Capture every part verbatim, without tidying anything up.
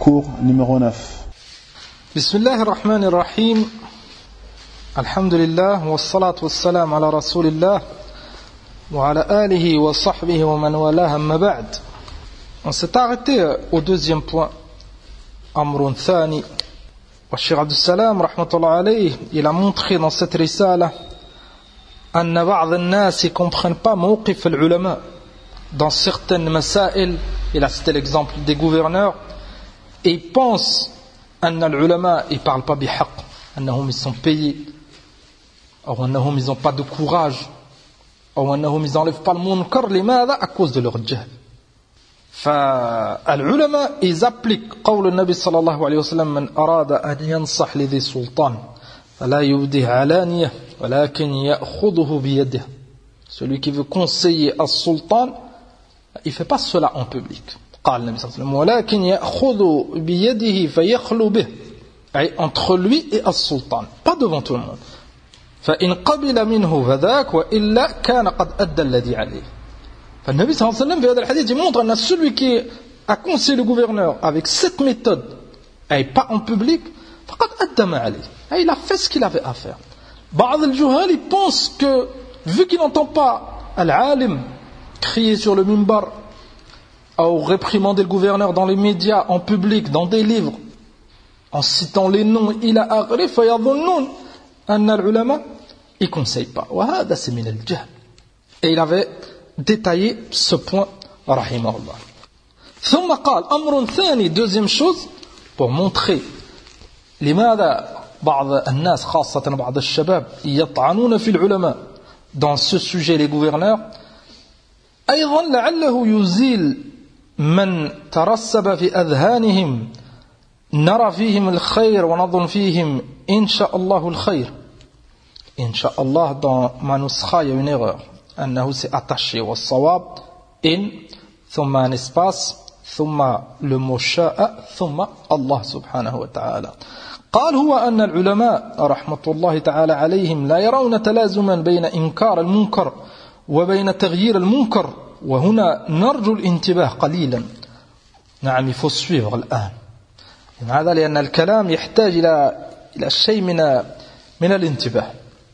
cours numéro neuf. Bismillah ar-Rahman ar-Rahim. Alhamdulillah wa salatu wa salam ala rasulillah wa ala alihi wa sahbihi wa man wala amma ba'd. On s'est arrêté au deuxième point. Amrun thani. Wa Cheikh Abdus Salam rahmatullah alayhi, il a montré dans cette risala أن بعض الناس ne comprennent pas موقف العلماء dans certaines masail. Il a cité l'exemple des gouverneurs et ils pensent أن العلماء ils parlent pas بحق, أنهم ils sont payés, ou أنهم ils n'ont pas de courage, ou أنهم ils n'enlèvent pas le munkar. لماذا? À cause de leur jahl. فالعلماء ils appliquent قول النبي صلى الله عليه وسلم من أراد أن ينصح لذي سلطان فلا يبده علانية ولكن يأخذه بيده. Celui qui veut conseiller à sultan, il ne fait pas cela en public. قال النبي صلى الله عليه وسلم ولكن يأخذ بيده فيخلو به, أي entre lui et السلطان, pas devant tout le monde. فإن قبل منه فذاك وإلا كان قد أدى الذي عليه. فالنبي صلى الله عليه وسلم في هذا الحديث montre que celui qui a conseillé le gouverneur avec cette méthode et pas en public, فقد أدى ما عليه, il a fait ce qu'il avait à faire. بعض الجهال ils pensent que vu qu'il n'entend pas al-alim crier sur le minbar ou réprimander le gouverneur dans les médias, en public, dans des livres, en citant les noms, il a aghré, فيظنون أن العلماء ils ne conseillent pas. وهذا c'est من الجهل. Et il avait détaillé ce point رحمه الله. ثم قال أمر ثاني, deuxième chose, pour montrer لماذا بعض الناس خاصة بعض الشباب يطعنون في العلماء dans ce sujet les gouverneurs. أيضا لعله يزيل من ترسب في أذهانهم نرى فيهم الخير ونظن فيهم إن شاء الله الخير. إن شاء الله dans ma nuskha il y a une erreur, أنه c'est attaché والصواب إن ثم un espace ثم le mot شاء ثم الله سبحانه وتعالى. قال هو أن العلماء رحمة الله تعالى عليهم لا يرون تلازما بين إنكار المنكر وبين تغيير المنكر. وهنا نرجو الانتباه قليلا. نعم, il faut suivre الآن. هذا لأن الكلام يحتاج إلى إلى شيء من من الانتباه.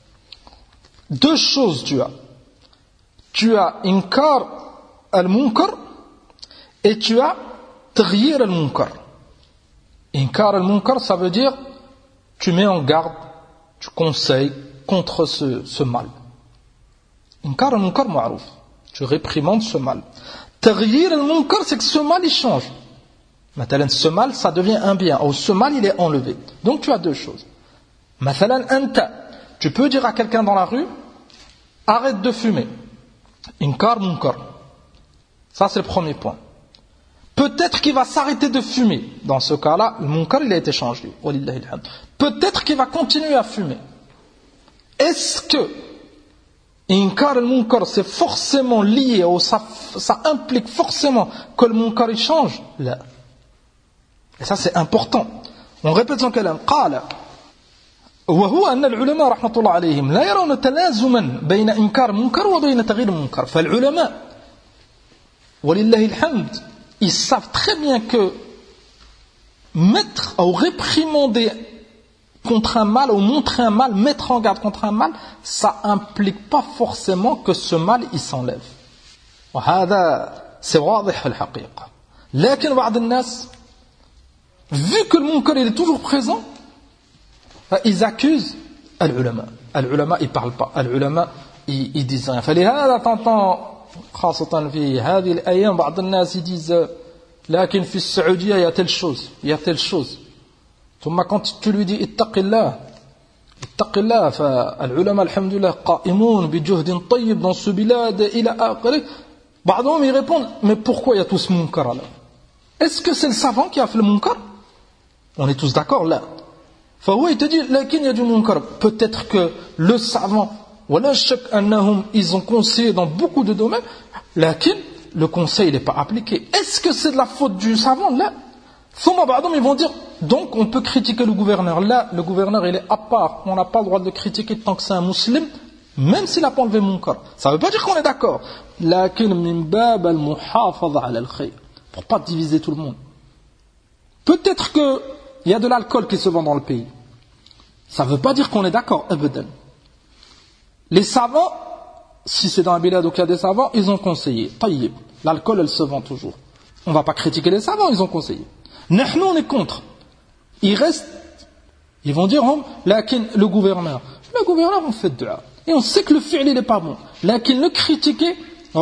Deux choses tu as. Tu as إنكار المنكر et tu as تغيير المنكر. إنكار المنكر, ça veut dire tu mets en garde, tu conseilles contre ce, ce mal. إنكار المنكر معروف, tu réprimandes ce mal. تغيير المنكر, c'est que ce mal il change. مثلا ce mal ça devient un bien, ou ce mal il est enlevé. Donc tu as deux choses. مثلا أنت, tu peux dire à quelqu'un dans la rue arrête de fumer. إنكار منكر, ça c'est le premier point. Peut-être qu'il va s'arrêter de fumer. Dans ce cas-là, le munkar il a été changé. Peut-être qu'il va continuer à fumer. Est-ce que inkar al-munkar c'est forcément lié, ou ça, ça implique forcément que le munkar il change? Là. Et ça c'est important. On répète son kalam. قال وهو أن العلماء رحمة الله عليهم لا يرون تلازما بين إنكار المنكر وبين تغيير المنكر. فالعلماء ولله الحمد ils savent très bien que mettre ou réprimander contre un mal ou montrer un mal, mettre en garde contre un mal, ça implique pas forcément que ce mal il s'enlève. وهذا c'est واضح في الحقيقة. لكن بعض الناس vu que le munkar il est toujours présent, ils accusent العلماء. العلماء ils parlent pas. العلماء ils, ils disent rien. فلهذا t'entends خاصة في هذه الأيام بعض الناس يديز لكن في السعودية يا telle chose, il y a telle chose. ثم quand tu lui dis اتق الله اتق الله فالعلماء الحمد لله قائمون بجهد طيب dans ce بلاد إلى آخره. بعضهم ils répondent mais pourquoi il y a tout ce munkar là? Est-ce que c'est le savant qui a fait le munkar? On est tous d'accord là. فهو il te dit لكن il y a du munkar. Peut-être que le savant ولا شك أنهم ils ont conseillé dans beaucoup de domaines, لكن le conseil n'est pas appliqué. Est-ce que c'est de la faute du savant? Là. ثم بعضهم ils vont dire donc on peut critiquer le gouverneur. Là, le gouverneur il est à part, on n'a pas le droit de le critiquer tant que c'est un musulman, même s'il n'a pas enlevé munkar. Ça ne veut pas dire qu'on est d'accord. لكن من باب المحافظة على الخير, pour pas diviser tout le monde. Peut-être qu'il y a de l'alcool qui se vend dans le pays. Ça ne veut pas dire qu'on est d'accord, abadan. Les savants, si c'est dans un bilad où il y a des savants, ils ont conseillé. Taïb, l'alcool, elle se vend toujours. On ne va pas critiquer les savants, ils ont conseillé. Nous, on est contre. Il reste, ils vont dire, le gouverneur. Le gouverneur, on fait dua. Et on sait que le fi'l, il n'est pas bon. Lakin le critiquer,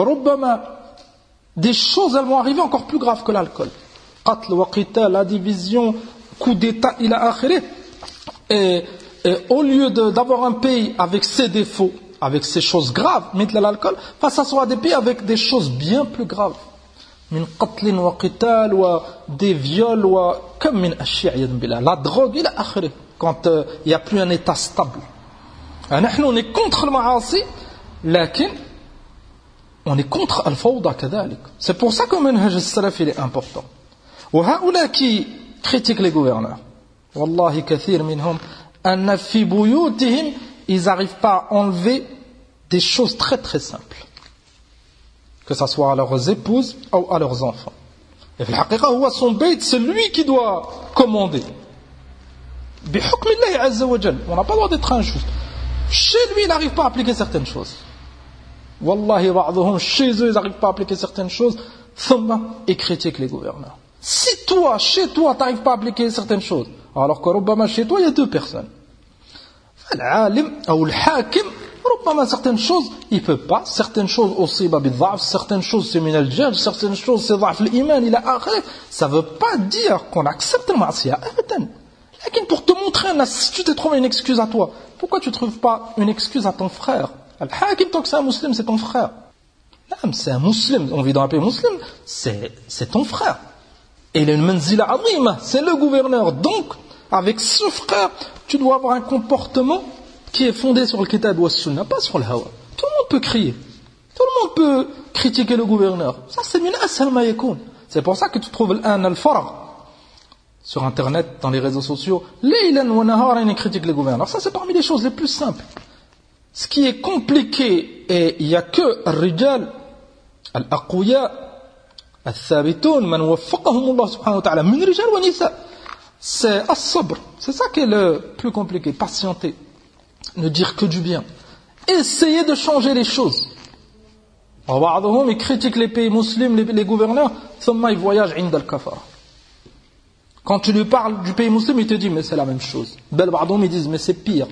des choses, elles vont arriver encore plus graves que l'alcool. Qatl wa qital, la division, coup d'état, il a akhiré. Et, et au lieu de, d'avoir un pays avec ses défauts, avec ces choses graves, mettre l'alcool, face à soi des pays avec des choses bien plus graves. Min qatlin wa qital, wa des viols, wa comme min ashya' yadn billah. La drogue, il a akhiré. Quand il n'y euh, a plus un état stable. نحن on est contre le ma'asi, lakin on est contre al-fawda kadhalik. C'est pour ça que le manhaj al-salaf il est important. وهؤلاء qui critiquent les gouverneurs, والله كثير منهم أن في بيوتهم ils n'arrivent pas à enlever des choses très très simples, que ce soit à leurs épouses ou à leurs enfants. Et في الحقيقة هو son bayt, c'est lui qui doit commander. بحكم الله عز وجل, on n'a pas le droit d'être injuste. Chez lui, il n'arrive pas à appliquer certaines choses. Wallahi, ba'dhum, chez eux, ils n'arrivent pas à appliquer certaines choses. Thumma, ils critiquent les gouverneurs. Si toi, chez toi, tu n'arrives pas à appliquer certaines choses, alors que rubbama, chez toi, il y a deux personnes. L'alim ou le hakim, rubbama, certaines choses, il ne peut pas. Certaines choses, aussi, bid'af, certaines choses, c'est min al-jaj, certaines choses, c'est dha'f l'iman, il a akhir. Ça ne veut pas dire qu'on accepte le ma'asiyah. Lakin pour te montrer, si tu t'es trouvé une excuse à toi, pourquoi tu ne trouves pas une excuse à ton frère? Al-Hakim, tant que c'est un musulman, c'est ton frère. Non, c'est un musulman, on vit dans un pays musulman, c'est, c'est ton frère. Et il a une manzila azima, c'est le gouverneur. Donc, avec ce frère, tu dois avoir un comportement qui est fondé sur le kitab wa sunna, pas sur le hawa. Tout le monde peut crier. Tout le monde peut critiquer le gouverneur. Ça, c'est min ashal ma yakoun. C'est pour ça que tu trouves l'an al-faragh sur internet, dans les réseaux sociaux, laylan wa naharan, ils critiquent les gouverneurs. Ça, c'est parmi les choses les plus simples. Ce qui est compliqué, et il n'y a que al-rijal, al-aqouya, al-thabitoun, man waffaqahum Allah subhanahu wa ta'ala, min rijal wa nisa. C'est as-sabr. C'est ça qui est le plus compliqué. Patienter. Ne dire que du bien. Essayer de changer les choses. Ba'dhum, ils critiquent les pays musulmans, les, les gouverneurs, thumma ils voyagent inda al-kafara. Quand tu lui parles du pays musulman, il te dit mais c'est la même chose. Bel ba'doum, ils disent mais c'est pire.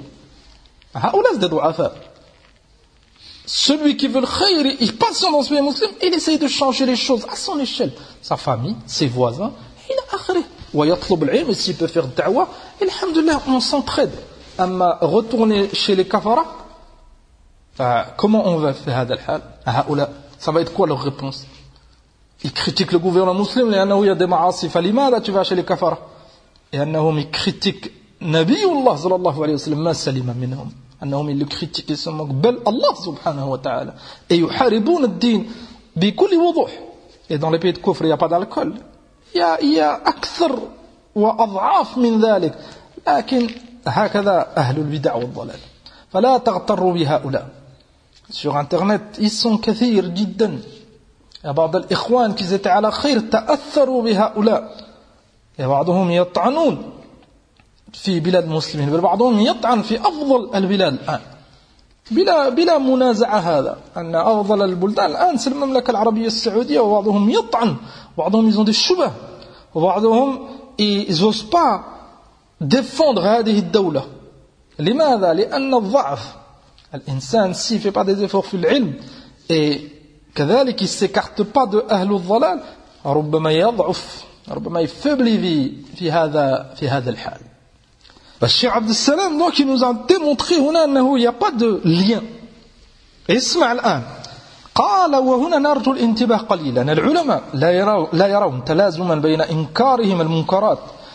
Celui qui veut le khayr, il passe dans ce pays musulman, il essaye de changer les choses à son échelle. Sa famille, ses voisins, il a akhri. Wa yatlub al-ilm, et s'il peut faire da'wa, alhamdulillah, on s'entraide. Amma retourner chez les kafara, comment on va faire hada al-hal? Ça va être quoi leur réponse? Ils critiquent le gouvernement musulman, et il y a des ma'asi, falima, là tu vas chez les kafara. Et ils critiquent Nabiullah sallallahu alayhi wa sallam, ma salima minhum. Ils le critiquent, ils se moquent, bel Allah subhanahu wa ta'ala. Et ils hariboun ad-din, bi kulli wuduh. Et dans les pays de kufr, il n'y a pas d'alcool. Il y a, il y a akthar wa ad'af min dhalik. Lakin, hakada ahlul bid'a wa dhalal. Fala taghtarru bi haula. Sur internet, ils sont kathir jiddan. Il y a بعض الإخوان qui étaient على خير تأثروا بهؤلاء. Il y a بعضهم يطعنون في بلاد المسلمين بل بعضهم يطعن في أفضل البلاد الآن بلا بلا منازعة هذا أن أفضل البلدان الآن c'est المملكة العربية السعودية وبعضهم يطعن وبعضهم ils ont des شبه وبعضهم ils n'osent pas défendre هذه الدولة. لماذا؟ لأن الضعف الإنسان s'il ne fait pas des efforts في العلم et كذلك il ne s'écarte pas de أهل الضلال ربما يضعف ربما يفبلي في في هذا في هذا الحال. الشيخ عبد السلام donc il nous a démontré هنا أنه il n'y a pas de lien. اسمع الآن قال وهنا نرجو الانتباه قليلا. العلماء لا يرون لا يرون تلازما بين إنكارهم المنكرات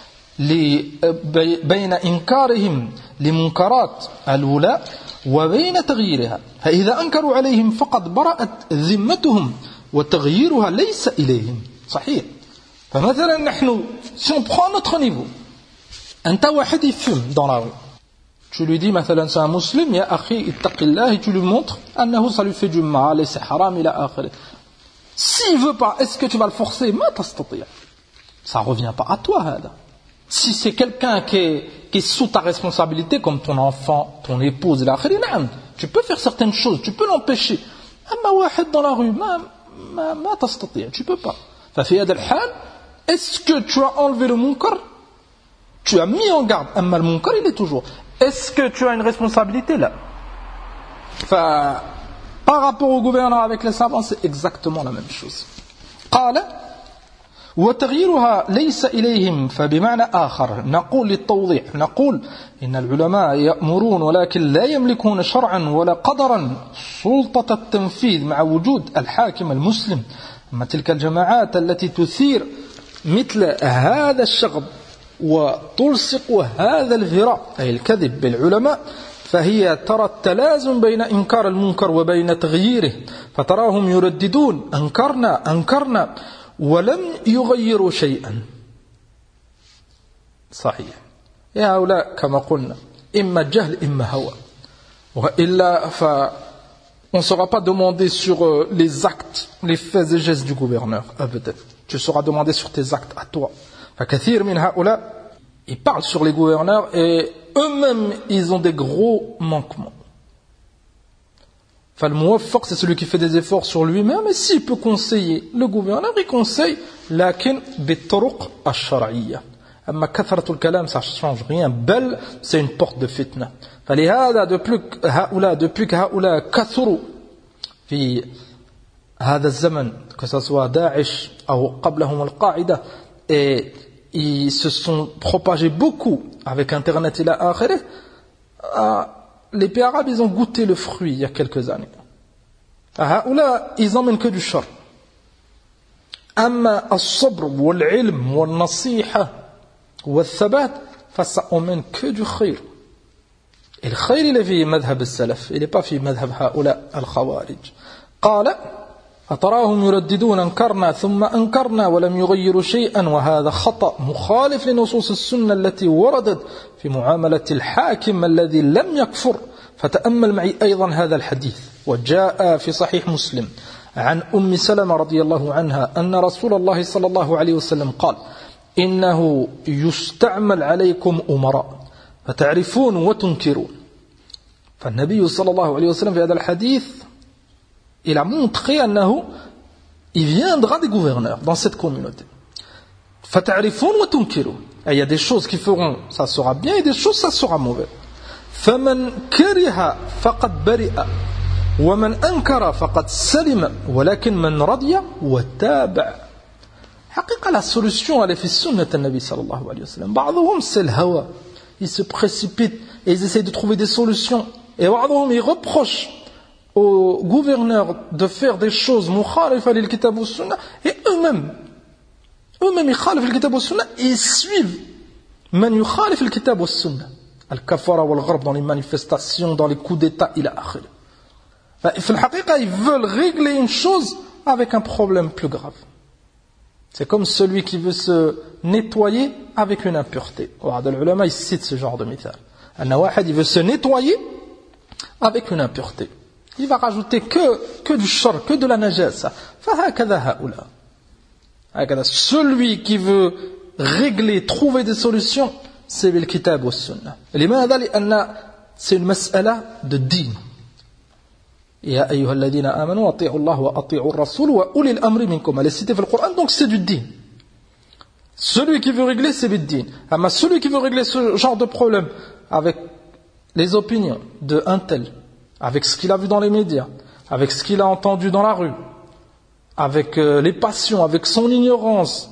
بين إنكارهم لمنكرات الولاء وبين تغييرها. فإذا أنكروا عليهم فقد برأت ذمتهم وتغييرها ليس إليهم. صحيح. فمثلا نحن si on prend notre niveau, أنت واحد يفهم dans la rue, tu lui dis مثلا c'est un musulman, يا أخي اتق الله, et tu lui montres أنه ça lui fait du mal et c'est haram إلى آخره. S'il veut pas, est-ce que tu vas le forcer? ما تستطيع. Ça ne revient pas à toi, هذا. Si c'est quelqu'un qui est, qui est sous ta responsabilité, comme ton enfant, ton épouse, tu peux faire certaines choses, tu peux l'empêcher. أما واحد dans la rue, ما ما ما تستطيع, tu peux pas. ففي هذا الحال, est-ce que tu as enlevé le munkar? Tu as mis en garde. أما المنكر, il est toujours. Est-ce que tu as une responsabilité là? Enfin, par rapport au gouverneur avec les savants, c'est exactement la même chose. قال وتغييرها ليس إليهم فبمعنى آخر نقول للتوضيح نقول إن العلماء يأمرون ولكن لا يملكون شرعا ولا قدرا سلطة التنفيذ مع وجود الحاكم المسلم. أما تلك الجماعات التي تثير مثل هذا الشغب وتلصق هذا الهراء أي الكذب بالعلماء فهي ترى التلازم بين إنكار المنكر وبين تغييره فتراهم يرددون أنكرنا أنكرنا ولم يغيروا شيئا. صحيح. يا هؤلاء كما قلنا إما جهل إما هوى وإلا ف on ne sera pas demandé sur les actes, les faits et gestes du gouverneur. أبدا. Tu seras demandé sur tes actes à toi. فكثير من هؤلاء ils parlent sur les gouverneurs et eux-mêmes ils ont des gros manquements. Enfin, le muwaffaq, c'est celui qui fait des efforts sur lui-même, et s'il peut conseiller le gouverneur, il conseille, lakin bit-turuq ash-shar'iyya. Amma kathratul kalam, ça ne change rien. Bel, c'est une porte de fitna. فلهذا depuis que هؤلاء depuis que هؤلاء كثروا في هذا الزمن, que ce soit Daesh ou قبلهم القاعدة, et ils se sont propagés beaucoup avec Internet et la akhirah. Les pays arabes, ils ont goûté le fruit il y a quelques années. هؤلاء, ils n'emmènent que du char. أما الصبر والعلم والنصيحة والثبات, فça emmène que du خير. Et le خير, il est في مذهب السلف, il n'est pas في مذهب هؤلاء الخوارج. قال أتراهم يرددون أنكرنا ثم أنكرنا ولم يغيروا شيئا وهذا خطأ مخالف لنصوص السنة التي وردت في معاملة الحاكم الذي لم يكفر. فتأمل معي أيضا هذا الحديث وجاء في صحيح مسلم عن أم سلمة رضي الله عنها أن رسول الله صلى الله عليه وسلم قال إنه يستعمل عليكم أمراء فتعرفون وتنكرون. فالنبي صلى الله عليه وسلم في هذا الحديث il a montré أنه il viendra des gouverneurs dans cette communauté. فَتَعْرِفُونَ وَتُنْكِرُونَ. Il y a des choses qui feront, ça sera bien, et des choses, ça sera mauvais. فَمَنْ كَرِهَ فَقَدْ بَرِئَ وَمَنْ أَنْكَرَ فَقَدْ سَلِمَ وَلَكِنْ مَنْ رَضِيَ وَتَابَعَ. حقيقة la solution elle est في سنة النبي صلى الله عليه وسلم. بعضهم c'est le hawa, ils se précipitent et ils essayent de trouver des solutions. Et بعضهم ils reprochent aux gouverneurs de faire des choses mukhalifa lil kitab wa sunnah, et eux-mêmes eux-mêmes ils khalif al kitab wa sunnah, ils suivent man yukhalif al kitab wa sunnah, al kafara wal gharb, dans les manifestations, dans les coups d'état ila akhir. Fa al haqiqa, ils veulent régler une chose avec un problème plus grave. C'est comme celui qui veut se nettoyer avec une impureté. Les ulama ils citent ce genre de mithal. Un wahid il veut se nettoyer avec une impureté, il va rajouter que, que du shar, que de la najasa. Celui qui veut régler, trouver des solutions, c'est le kitab wa sunnah. C'est une mas'ala de din. Ya ayyuha alladhina amanu ati'u Allah wa ati'u ar-rasul wa ulil amri minkum. Elle est citée dans le Coran, donc c'est du din. Celui qui veut régler, c'est du din. Mais celui qui veut régler ce genre de problème avec les opinions de un tel, avec ce qu'il a vu dans les médias, avec ce qu'il a entendu dans la rue, avec euh, les passions, avec son ignorance,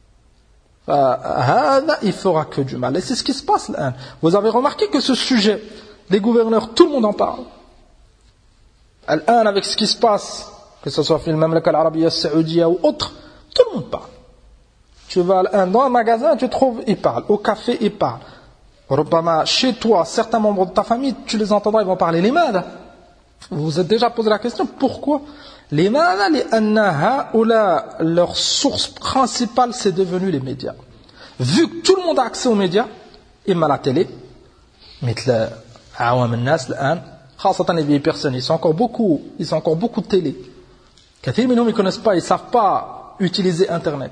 euh, il fera que du mal. Et c'est ce qui se passe là. Vous avez remarqué que ce sujet, les gouverneurs, tout le monde en parle. Avec ce qui se passe, que ce soit dans le Mamlaka al-Arabia Saoudia ou autre, tout le monde parle. Tu vas dans un magasin, tu trouves, ils parlent. Au café, ils parlent. Chez toi, certains membres de ta famille, tu les entendras, ils vont parler les malades. Vous vous êtes déjà posé la question, pourquoi les malades, les annaha, ou là, leur source principale, c'est devenu les médias. Vu que tout le monde a accès aux médias, ils à la télé, مثل عوام الناس الآن, خاصة les vieilles personnes, ils sont encore beaucoup, ils ont encore beaucoup de télé. كثير منهم ils connaissent pas, ils savent pas utiliser Internet.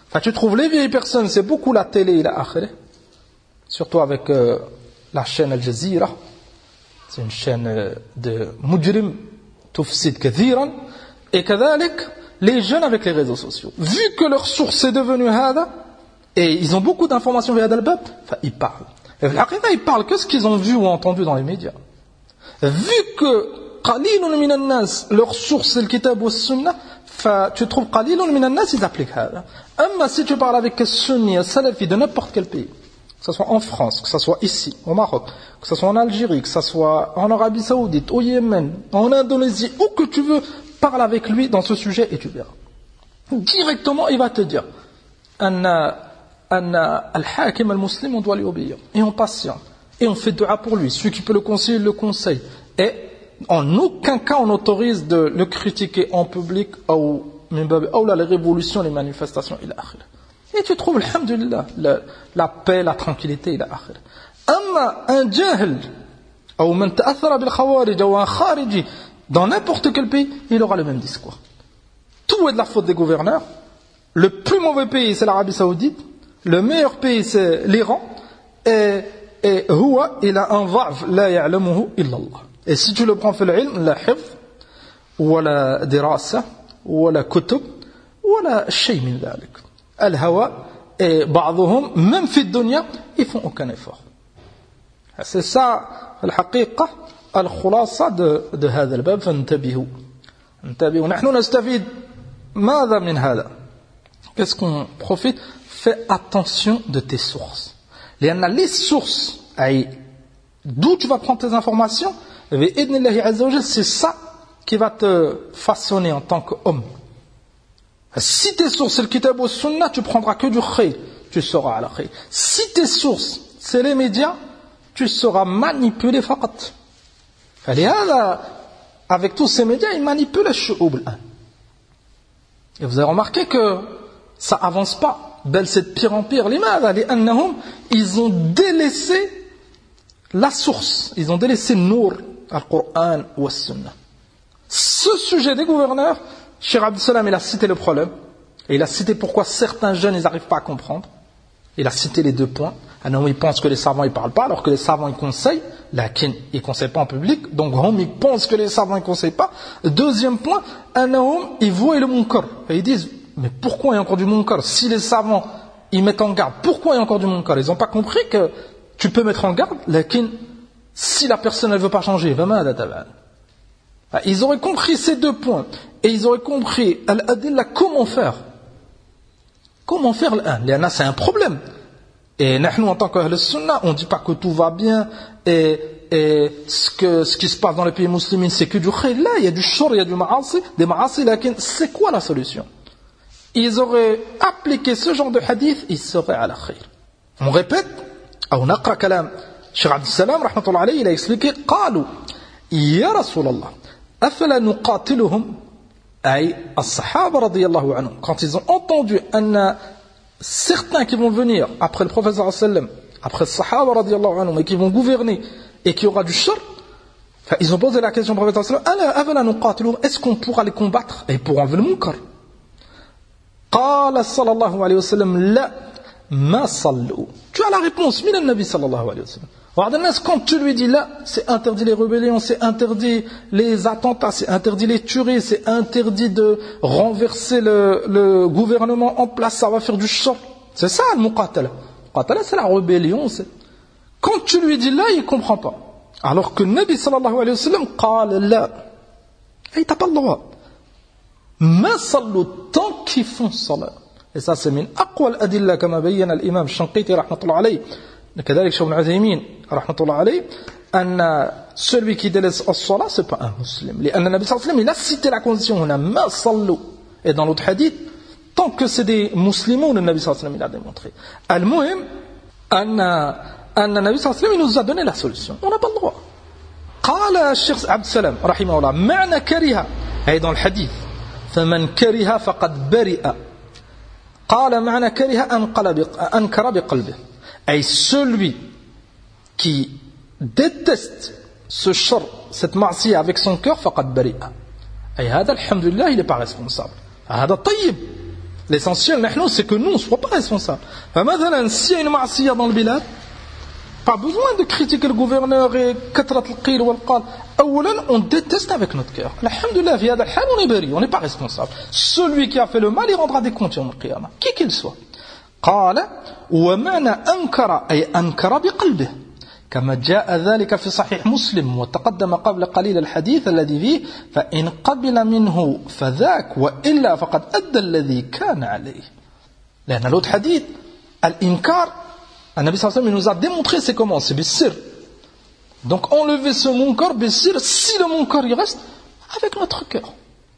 Enfin, tu trouves les vieilles personnes, c'est beaucoup la télé et la akhirah, surtout avec euh, la chaîne Al Jazeera. C'est une chaîne euh, de mujrim, tufsid kathiran, et kadhalik, les jeunes avec les réseaux sociaux. Vu que leur source est devenue hada, et ils ont beaucoup d'informations via Al-Bab, enfin, ils parlent. Et l'akhirah, ils parlent que ce qu'ils ont vu ou entendu dans les médias. Vu que qalilun minan nas, leur source c'est le kitab ou sunnah, tu trouves qalilun minan nas, ils appliquent hada. Amma si tu parles avec un sunni, un salafi de n'importe quel pays, que ce soit en France, que ce soit ici, au Maroc, que ce soit en Algérie, que ce soit en Arabie Saoudite, au Yémen, en Indonésie, où que tu veux, parle avec lui dans ce sujet et tu verras. Directement, il va te dire Anna, Anna al-Hakim al-Muslim, on doit lui obéir. Et on patiente. Et on fait dua pour lui. Celui qui peut le conseiller, le conseille. Et en aucun cas, on autorise de le critiquer en public ou les révolutions, les manifestations, il a akhir. Et tu trouves, alhamdulillah, la, la paix, la tranquillité, il a akhir. Amma un jahl, ou man ta'athara bil khawarij, ou un khariji, dans n'importe quel pays, il aura le même discours. Tout est de la faute des gouverneurs. Le plus mauvais pays, c'est l'Arabie Saoudite. Le meilleur pays, c'est l'Iran. Et, et huwa, il a un dha'f, la ya'lamuhu illa Allah. Et si tu le prends fait l'ilm, la hifz, ou la dirasa, ou la kutub, ou la shay min dhalik. Al-hawa, et ba'dhum, même fi dunya, ils font aucun effort. C'est ça, al-haqiqa, al-khulasa de, de هذا الباب فانتبهوا انتبهوا نحن نستفيد ماذا من هذا. Qu'est-ce qu'on profite? Fais attention de tes sources. Les sources, d'où tu vas prendre tes informations, c'est ça qui va te façonner en tant qu'homme. Si tes sources c'est le kitab ou sunnah, tu prendras que du khayr, tu seras à la khayr. Si tes sources c'est les médias, tu seras manipulé faqat. Avec tous ces médias, ils manipulent le shu'ub. Et vous avez remarqué que ça avance pas. Bel, c'est de pire en pire. Ils ont délaissé la source. Ils ont délaissé Nour, Al-Qur'an ou Al-Sunnah. Ce sujet des gouverneurs, Cheikh Abdel Salam, il a cité le problème. Et il a cité pourquoi certains jeunes, ils n'arrivent pas à comprendre. Il a cité les deux points. Un homme, il pense que les savants, ils parlent pas, alors que les savants, ils conseillent. Lakin, ils ne conseillent pas en public. Donc, homme, ils pensent que les savants, ils ne conseillent pas. Deuxième point, un homme, il voit le munkar. Et ils disent, mais pourquoi il y a encore du munkar? Si les savants, ils mettent en garde, pourquoi il y a encore du munkar? Ils n'ont pas compris que tu peux mettre en garde, lakin, si la personne, elle ne veut pas changer, ils auraient compris ces deux points. Et ils auraient compris, al-adilla, comment faire? Comment faire l'un? C'est un problème. Et nous, en tant qu'Ahl Sunnah, on ne dit pas que tout va bien et, et ce, que, ce qui se passe dans les pays musulmans, c'est que du khayr. Là, il y a du shur, il y a du ma'asi, des ma'asi, lakin, c'est quoi la solution? Ils auraient appliqué ce genre de hadith, ils seraient à la khayr. On répète, on aqra kalam, Cheikh Abdel Salam, rahmatullah alayhi, il a expliqué, قالوا يا رسول الله أفلا نقاتلهم أي الصحابة رضي الله عنهم. Quand ils ont entendu un certains qui vont venir après le prophète sallallahu alayhi wa sallam, après le sahaba radiyallahu anhum, et qui vont gouverner et qui aura du shar, ils ont posé la question au prophète sallallahu alayhi wa sallam, est-ce qu'on pourra les combattre et pour enlever le munkar? Qala sallallahu alayhi wa sallam, la ma sallu. Tu as la réponse, min al-nabi sallallahu alayhi wa sallam. Quand tu lui dis là, c'est interdit les rébellions, c'est interdit les attentats, c'est interdit les tueries, c'est interdit de renverser le, le gouvernement en place, ça va faire du shar. C'est ça le muqatala. Muqatala, c'est la rébellion. C'est... Quand tu lui dis là, il ne comprend pas. Alors que le Nabi sallallahu alayhi wa sallam, qala la. Et t'as pas le droit. Ma sallu, tant qu'ils font salat. Et ça, c'est min aqwa al-adilla, kama bayyana l'imam Shanqiti, rahmatullah alayhi. كذلك شيخ ابن عثيمين رحمة الله عليه أن celui qui délaisse الصلاة c'est pas un musulman. لأن النبي صلى الله عليه وسلم il a cité la condition هنا ما صلوا. Et dans l'autre hadith, tant que c'est des musulmans, le Nabi sallallahu alayhi wa sallam il a démontré. المهم أن أن النبي صلى الله عليه وسلم il nous a donné la solution. On n'a pas le droit. قال الشيخ عبد السلام رحمه الله معنى كره أي dans le hadith فمن كره فقد برئ. قال معنى كره أنقل أنكر بقلبه. Et celui qui déteste ce shar, cette ma'siya avec son cœur, faqad bari'a. Et hada, alhamdulillah, il n'est pas responsable. Hada tayyib. L'essentiel, c'est que nous, on ne soit pas responsables. S'il y a une ma'asiya dans le bilad, pas besoin de critiquer le gouverneur et katrat al-qil wal-qal. On déteste avec notre cœur. Alhamdulillah, fi hada al-hal, on est bari, on n'est pas responsable. Celui qui a fait le mal, il rendra des comptes yawm al-qiyamah, qui qu'il soit. قال ومعنى أنكر أي أنكر بقلبه كما جاء ذلك في صحيح مسلم وتقدم قبل قليل الحديث الذي فيه فإن قبل منه فذاك وإلا فقد أدى الذي كان عليه. لأن l'autre hadith الإنكار النبي صلى الله عليه وسلم nous a démontré c'est comment, c'est بالسر. Donc enlever ce munkar بالسر, si le munkar il reste avec notre cœur.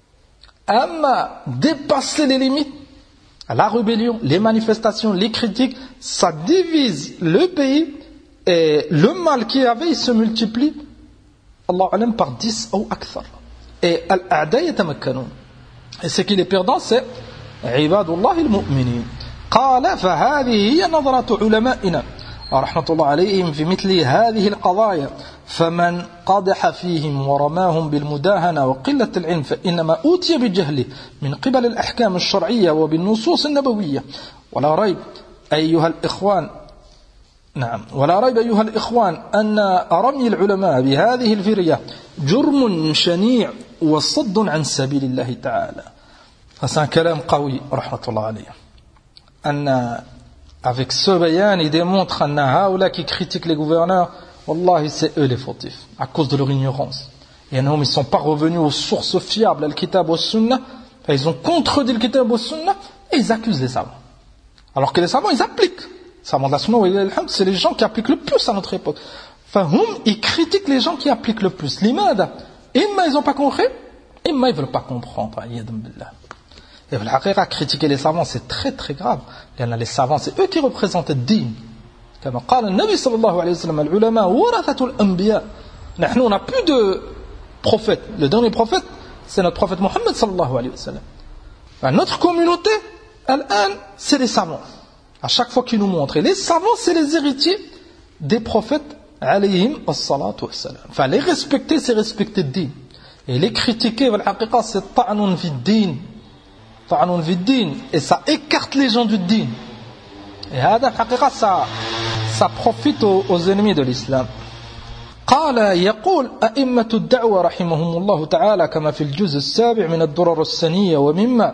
Amma dépasser les limites, la rébellion, les manifestations, les critiques, ça divise le pays et le mal qu'il y avait, il se multiplie, Allah alam, par dix ou akthar. Et al-a'da yatamakkanun. Et ce qui est perdant, c'est ibadullah al-mu'minin. قال فهذه هي نظرة علمائنا رحمة الله عليهم في مثل هذه القضايا فمن قدح فيهم ورماهم بالمداهنة وقلة العلم فإنما أوتي بجهله من قبل الأحكام الشرعية وبالنصوص النبوية ولا ريب أيها الإخوان نعم ولا ريب أيها الإخوان أن رمي العلماء بهذه الفرية جرم شنيع وصد عن سبيل الله تعالى. فسان كلام قوي رحمة الله عليه. أن avec ce bayan, il démontre أن هؤلاء qui critiquent les gouverneurs, wallahi, c'est eux les fautifs, à cause de leur ignorance. Et ils ne sont pas revenus aux sources fiables, al-kitab wa sunnah, ils ont contredit le kitab wa sunnah, et ils accusent les savants. Alors que les savants, ils appliquent. Les savants de la sunnah, c'est les gens qui appliquent le plus à notre époque. Enfin, ils critiquent les gens qui appliquent le plus. L'imada, imma ils n'ont pas compris, imma ils ne veulent pas comprendre. Et la haqiqa, critiquer les savants, c'est très très grave. Les savants, c'est eux qui représentent le din. Comme قال النبي صلى الله عليه وسلم العلماء ورثة الأنبياء. Nous, on n'a plus de prophète. Le dernier prophète, c'est notre prophète Mohammed صلى الله عليه وسلم. Notre communauté, al-an, c'est les savants. À chaque fois qu'ils nous montrent. Et les savants, c'est les héritiers des prophètes alayhim as-salatu was-salam. Enfin, les respecter, c'est respecter le din. Et les critiquer, la haqiqa, c'est ta'nun fi din. Ta'nun fi din. Et ça écarte les gens du din. Et هذا الحقيقة ça, ça profite aux, aux ennemis de l'islam. قال يقول أئمة الدعوة رحمهم الله تعالى كما في الجزء السابع من الدرر السنية ومما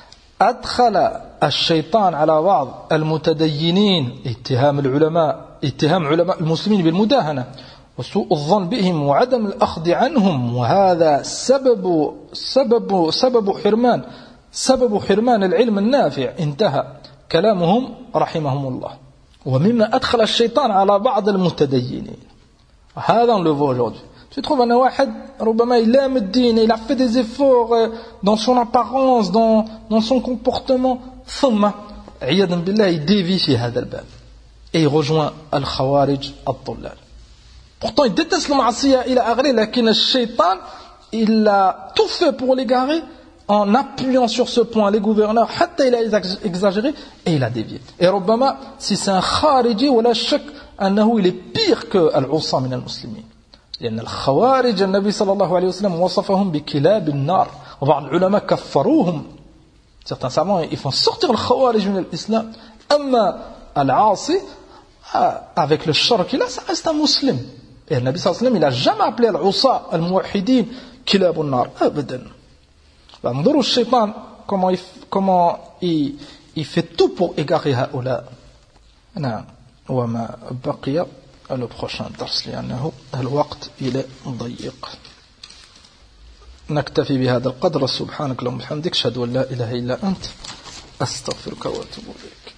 أدخل الشيطان على بعض المتدينين اتهام العلماء اتهام علماء المسلمين بالمداهنة وسوء الظن بهم وعدم الأخذ عنهم وهذا سبب سبب سبب حرمان سبب حرمان العلم النافع. انتهى كلامهم رحمهم الله. ومما أدخل الشيطان على بعض المتدينين. هذا on le voit aujourd'hui. Tu trouves un واحد ربما il aime le din, il a fait des efforts dans son apparence, dans, dans son comportement, ثم عياذا بالله il dévie في هذا الباب et il rejoint الخوارج الضلال. Pourtant il déteste le معصية إلى آخره لكن الشيطان il a tout fait pour l'égarer en appuyant sur ce point les gouverneurs, حتى il a exagéré et il a dévié. Et ربما si c'est un khariji ولا شك أنه il est pire que العصاة من المسلمين. لأن الخوارج النبي صلى الله عليه وسلم وصفهم بكلاب النار وبعض العلماء كفروهم. Certains savants ils font sortir le khawarij من الإسلام. أما العاصي avec le shar qu'il a, ça reste un musulman. Et le Nabi sallallahu alayhi wa sallam il a jamais appelé العصاة الموحدين كلاب النار أبدا. انظروا الشيطان comment il, comment il, il fait tout pour égarer هؤلاء. نعم وما بقي le prochain درس لأنه الوقت إلى ضيق. نكتفي بهذا القدر. سبحانك اللهم وبحمدك أشهد أن لا إله إلا أنت أستغفرك وأتوب إليك.